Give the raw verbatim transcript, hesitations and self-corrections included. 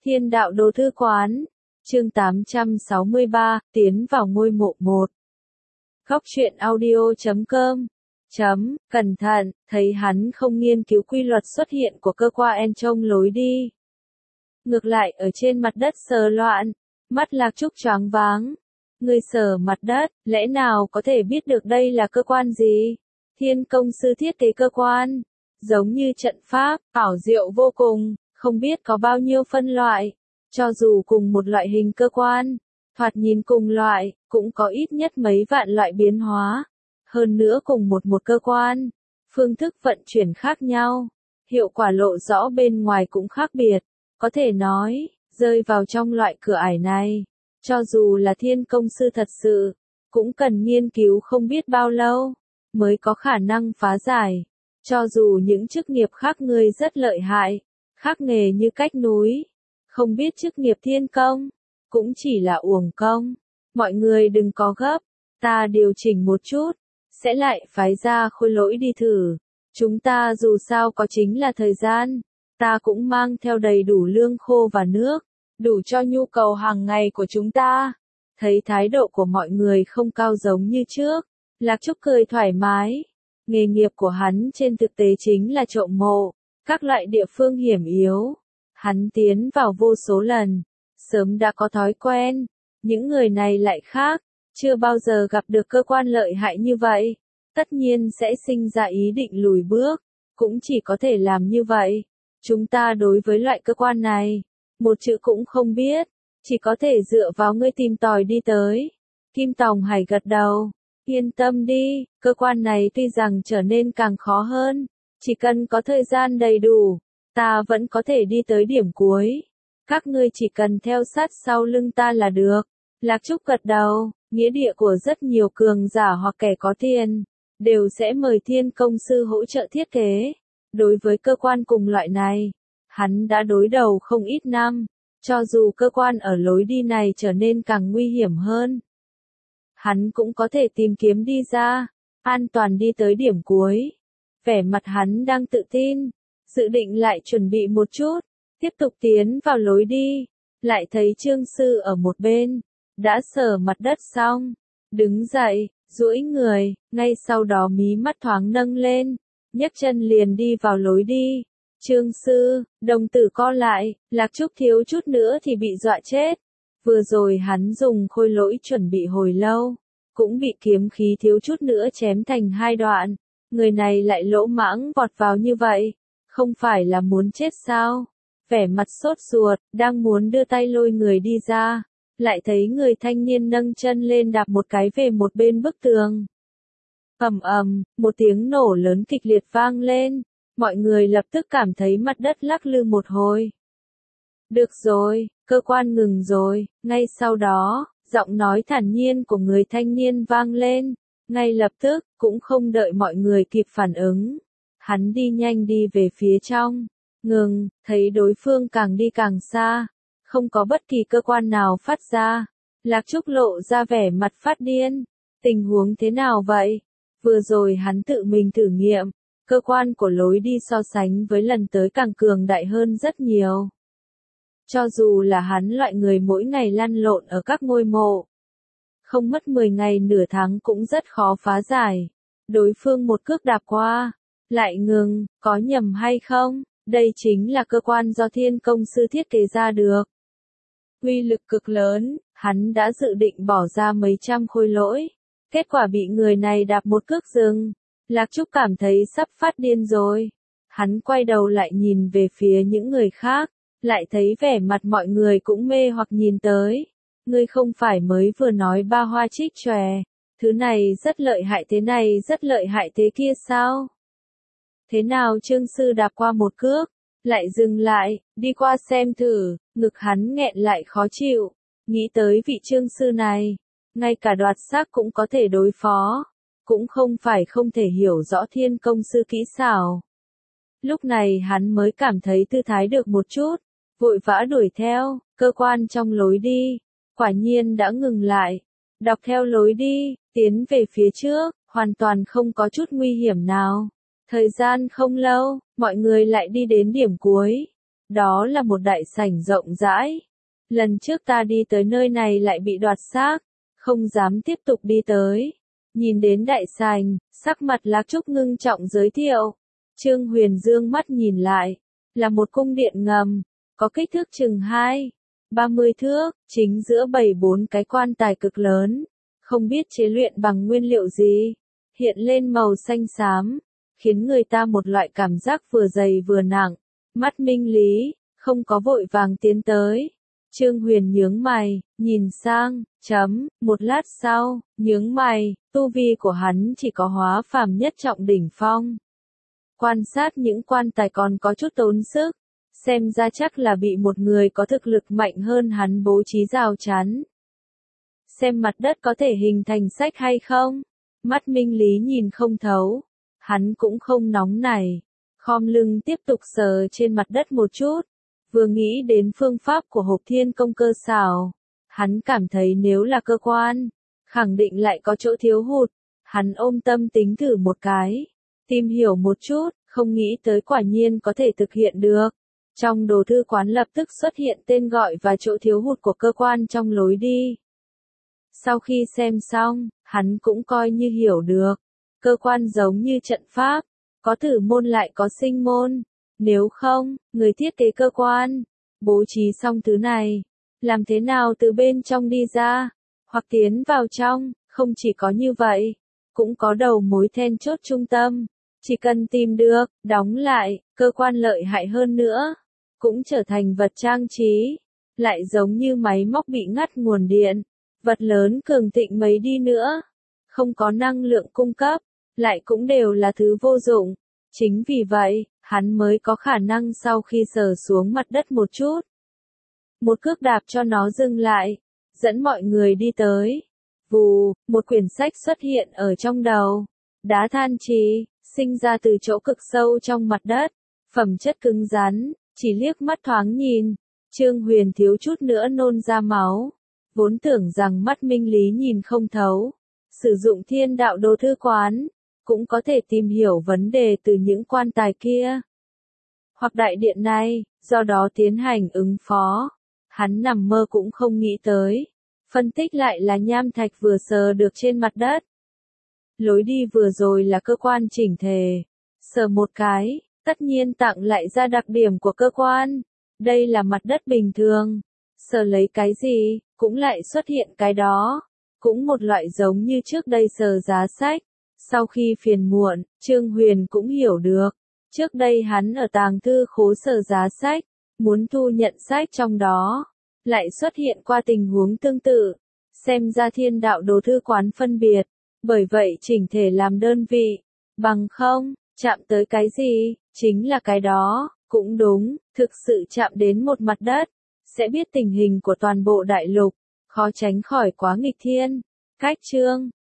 Thiên đạo đồ thư quán, chương tám trăm sáu mươi ba, tiến vào ngôi mộ một. Góc truyện audio chấm com chấm, cẩn thận, thấy hắn không nghiên cứu quy luật xuất hiện của cơ quan en trong lối đi. Ngược lại ở trên mặt đất sờ loạn, mắt Lạc Trúc choáng váng. Người sờ mặt đất, lẽ nào có thể biết được đây là cơ quan gì? Thiên công sư thiết kế cơ quan, giống như trận pháp, ảo diệu vô cùng, không biết có bao nhiêu phân loại. Cho dù cùng một loại hình cơ quan, thoạt nhìn cùng loại, cũng có ít nhất mấy vạn loại biến hóa. Hơn nữa cùng một một cơ quan, phương thức vận chuyển khác nhau, hiệu quả lộ rõ bên ngoài cũng khác biệt. Có thể nói, rơi vào trong loại cửa ải này, cho dù là thiên công sư thật sự, cũng cần nghiên cứu không biết bao lâu, mới có khả năng phá giải. Cho dù những chức nghiệp khác người rất lợi hại, khác nghề như cách núi, không biết chức nghiệp thiên công, cũng chỉ là uổng công. Mọi người đừng có gấp, ta điều chỉnh một chút, sẽ lại phái ra khôi lỗi đi thử. Chúng ta dù sao có chính là thời gian, ta cũng mang theo đầy đủ lương khô và nước, đủ cho nhu cầu hàng ngày của chúng ta. Thấy thái độ của mọi người không cao giống như trước, Lạc Trúc cười thoải mái. Nghề nghiệp của hắn trên thực tế chính là trộm mộ, các loại địa phương hiểm yếu. Hắn tiến vào vô số lần, sớm đã có thói quen. Những người này lại khác, chưa bao giờ gặp được cơ quan lợi hại như vậy. Tất nhiên sẽ sinh ra ý định lùi bước, cũng chỉ có thể làm như vậy. Chúng ta đối với loại cơ quan này, một chữ cũng không biết, chỉ có thể dựa vào ngươi tìm tòi đi tới. Kim Tòng Hải gật đầu, yên tâm đi, cơ quan này tuy rằng trở nên càng khó hơn, chỉ cần có thời gian đầy đủ, ta vẫn có thể đi tới điểm cuối. Các ngươi chỉ cần theo sát sau lưng ta là được. Lạc Trúc gật đầu, nghĩa địa của rất nhiều cường giả hoặc kẻ có tiền, đều sẽ mời thiên công sư hỗ trợ thiết kế. Đối với cơ quan cùng loại này, hắn đã đối đầu không ít năm, cho dù cơ quan ở lối đi này trở nên càng nguy hiểm hơn. Hắn cũng có thể tìm kiếm đi ra, an toàn đi tới điểm cuối. Vẻ mặt hắn đang tự tin, dự định lại chuẩn bị một chút, tiếp tục tiến vào lối đi, lại thấy Trương Sư ở một bên, đã sờ mặt đất xong, đứng dậy, duỗi người, ngay sau đó mí mắt thoáng nâng lên, nhấc chân liền đi vào lối đi. Trương Sư, đồng tử co lại, Lạc Trúc thiếu chút nữa thì bị dọa chết. Vừa rồi hắn dùng khôi lỗi chuẩn bị hồi lâu, cũng bị kiếm khí thiếu chút nữa chém thành hai đoạn. Người này lại lỗ mãng vọt vào như vậy, không phải là muốn chết sao? Vẻ mặt sốt ruột, đang muốn đưa tay lôi người đi ra, lại thấy người thanh niên nâng chân lên đạp một cái về một bên bức tường. Ầm ầm, một tiếng nổ lớn kịch liệt vang lên, mọi người lập tức cảm thấy mặt đất lắc lư một hồi. Được rồi, cơ quan ngừng rồi, ngay sau đó, giọng nói thản nhiên của người thanh niên vang lên, ngay lập tức, cũng không đợi mọi người kịp phản ứng. Hắn đi nhanh đi về phía trong, ngừng, thấy đối phương càng đi càng xa, không có bất kỳ cơ quan nào phát ra. Lạc Trúc lộ ra vẻ mặt phát điên, tình huống thế nào vậy? Vừa rồi hắn tự mình thử nghiệm, cơ quan của lối đi so sánh với lần tới càng cường đại hơn rất nhiều. Cho dù là hắn loại người mỗi ngày lăn lộn ở các ngôi mộ, không mất mười ngày nửa tháng cũng rất khó phá giải. Đối phương một cước đạp qua, lại ngừng, có nhầm hay không? Đây chính là cơ quan do thiên công sư thiết kế ra được. Uy lực cực lớn, hắn đã dự định bỏ ra mấy trăm khôi lỗi. Kết quả bị người này đạp một cước dừng. Lạc Trúc cảm thấy sắp phát điên rồi. Hắn quay đầu lại nhìn về phía những người khác, lại thấy vẻ mặt mọi người cũng mê hoặc nhìn tới. Ngươi không phải mới vừa nói ba hoa trích chòe, thứ này rất lợi hại thế này rất lợi hại thế kia sao? Thế nào Trương Sư đạp qua một cước, lại dừng lại, đi qua xem thử, ngực hắn nghẹn lại khó chịu, nghĩ tới vị Trương Sư này, ngay cả đoạt xác cũng có thể đối phó, cũng không phải không thể hiểu rõ thiên công sư kỹ xảo. Lúc này hắn mới cảm thấy tư thái được một chút, vội vã đuổi theo, cơ quan trong lối đi, quả nhiên đã ngừng lại, đọc theo lối đi, tiến về phía trước, hoàn toàn không có chút nguy hiểm nào. Thời gian không lâu, mọi người lại đi đến điểm cuối. Đó là một đại sảnh rộng rãi. Lần trước ta đi tới nơi này lại bị đoạt xác, không dám tiếp tục đi tới. Nhìn đến đại sảnh, sắc mặt Lạc Trúc ngưng trọng giới thiệu. Trương Huyền dương mắt nhìn lại, là một cung điện ngầm, có kích thước chừng hai, ba mươi thước, chính giữa bày bốn cái quan tài cực lớn, không biết chế luyện bằng nguyên liệu gì, hiện lên màu xanh xám, khiến người ta một loại cảm giác vừa dày vừa nặng. Mắt Minh Lý, không có vội vàng tiến tới. Trương Huyền nhướng mày, nhìn sang, chấm, một lát sau, nhướng mày, tu vi của hắn chỉ có hóa phàm nhất trọng đỉnh phong. Quan sát những quan tài còn có chút tốn sức, xem ra chắc là bị một người có thực lực mạnh hơn hắn bố trí rào chắn. Xem mặt đất có thể hình thành sách hay không? Mắt Minh Lý nhìn không thấu, hắn cũng không nóng nảy, khom lưng tiếp tục sờ trên mặt đất một chút. Vừa nghĩ đến phương pháp của Hộp Thiên Công cơ xảo, hắn cảm thấy nếu là cơ quan, khẳng định lại có chỗ thiếu hụt. Hắn ôm tâm tính thử một cái, tìm hiểu một chút, không nghĩ tới quả nhiên có thể thực hiện được. Trong đồ thư quán lập tức xuất hiện tên gọi và chỗ thiếu hụt của cơ quan trong lối đi. Sau khi xem xong, hắn cũng coi như hiểu được. Cơ quan giống như trận pháp, có tử môn lại có sinh môn. Nếu không, người thiết kế cơ quan, bố trí xong thứ này, làm thế nào từ bên trong đi ra, hoặc tiến vào trong, không chỉ có như vậy, cũng có đầu mối then chốt trung tâm. Chỉ cần tìm được, đóng lại, cơ quan lợi hại hơn nữa, cũng trở thành vật trang trí, lại giống như máy móc bị ngắt nguồn điện, vật lớn cường thịnh mấy đi nữa, không có năng lượng cung cấp, lại cũng đều là thứ vô dụng. Chính vì vậy, hắn mới có khả năng sau khi sờ xuống mặt đất một chút, một cước đạp cho nó dừng lại, dẫn mọi người đi tới. Vù, một quyển sách xuất hiện ở trong đầu. Đá than trì, sinh ra từ chỗ cực sâu trong mặt đất, phẩm chất cứng rắn, chỉ liếc mắt thoáng nhìn, Trương Huyền thiếu chút nữa nôn ra máu. Vốn tưởng rằng mắt Minh Lý nhìn không thấu, sử dụng Thiên Đạo đồ thư quán, cũng có thể tìm hiểu vấn đề từ những quan tài kia, hoặc đại điện này, do đó tiến hành ứng phó. Hắn nằm mơ cũng không nghĩ tới. Phân tích lại là nham thạch vừa sờ được trên mặt đất. Lối đi vừa rồi là cơ quan chỉnh thể. Sờ một cái, tất nhiên tặng lại ra đặc điểm của cơ quan. Đây là mặt đất bình thường. Sờ lấy cái gì, cũng lại xuất hiện cái đó. Cũng một loại giống như trước đây sờ giá sách. Sau khi phiền muộn, Trương Huyền cũng hiểu được. Trước đây hắn ở tàng thư khố sờ giá sách, muốn thu nhận sách trong đó, lại xuất hiện qua tình huống tương tự. Xem ra Thiên Đạo đồ thư quán phân biệt, bởi vậy chỉnh thể làm đơn vị, bằng không, chạm tới cái gì, chính là cái đó, cũng đúng, thực sự chạm đến một mặt đất, sẽ biết tình hình của toàn bộ đại lục, khó tránh khỏi quá nghịch thiên. Cách chương